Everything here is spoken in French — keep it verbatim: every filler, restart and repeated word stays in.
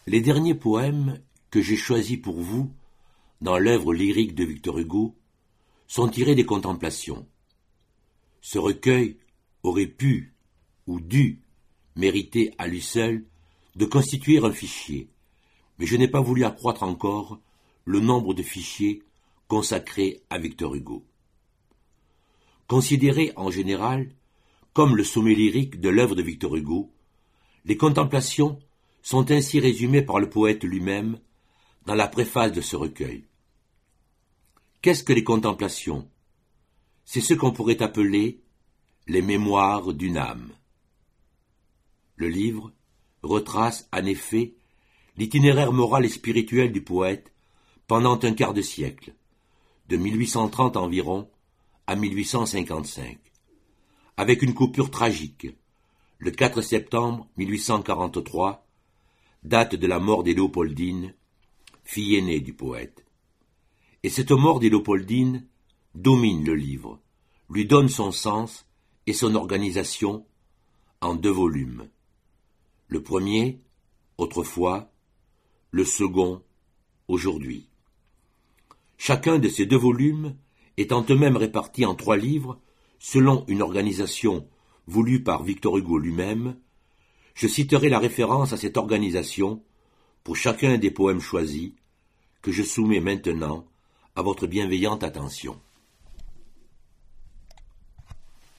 Les derniers poèmes que j'ai choisis pour vous dans l'œuvre lyrique de Victor Hugo sont tirés des Contemplations. Ce recueil aurait pu ou dû mériter à lui seul de constituer un fichier, mais je n'ai pas voulu accroître encore le nombre de fichiers consacrés à Victor Hugo. Considérés en général comme le sommet lyrique de l'œuvre de Victor Hugo, les Contemplations sont ainsi résumées par le poète lui-même dans la préface de ce recueil. Qu'est-ce que les Contemplations ? C'est ce qu'on pourrait appeler les mémoires d'une âme. Le livre retrace en effet l'itinéraire moral et spirituel du poète pendant un quart de siècle, de mille huit cent trente environ à mille huit cent cinquante-cinq, avec une coupure tragique, le quatre septembre mille huit cent quarante-trois, date de la mort des Léopoldines, fille aînée du poète. Et cette mort des Léopoldines domine le livre, lui donne son sens et son organisation en deux volumes. Le premier, autrefois, le second, aujourd'hui. Chacun de ces deux volumes étant eux-mêmes répartis en trois livres, selon une organisation voulue par Victor Hugo lui-même, je citerai la référence à cette organisation pour chacun des poèmes choisis, que je soumets maintenant à votre bienveillante attention.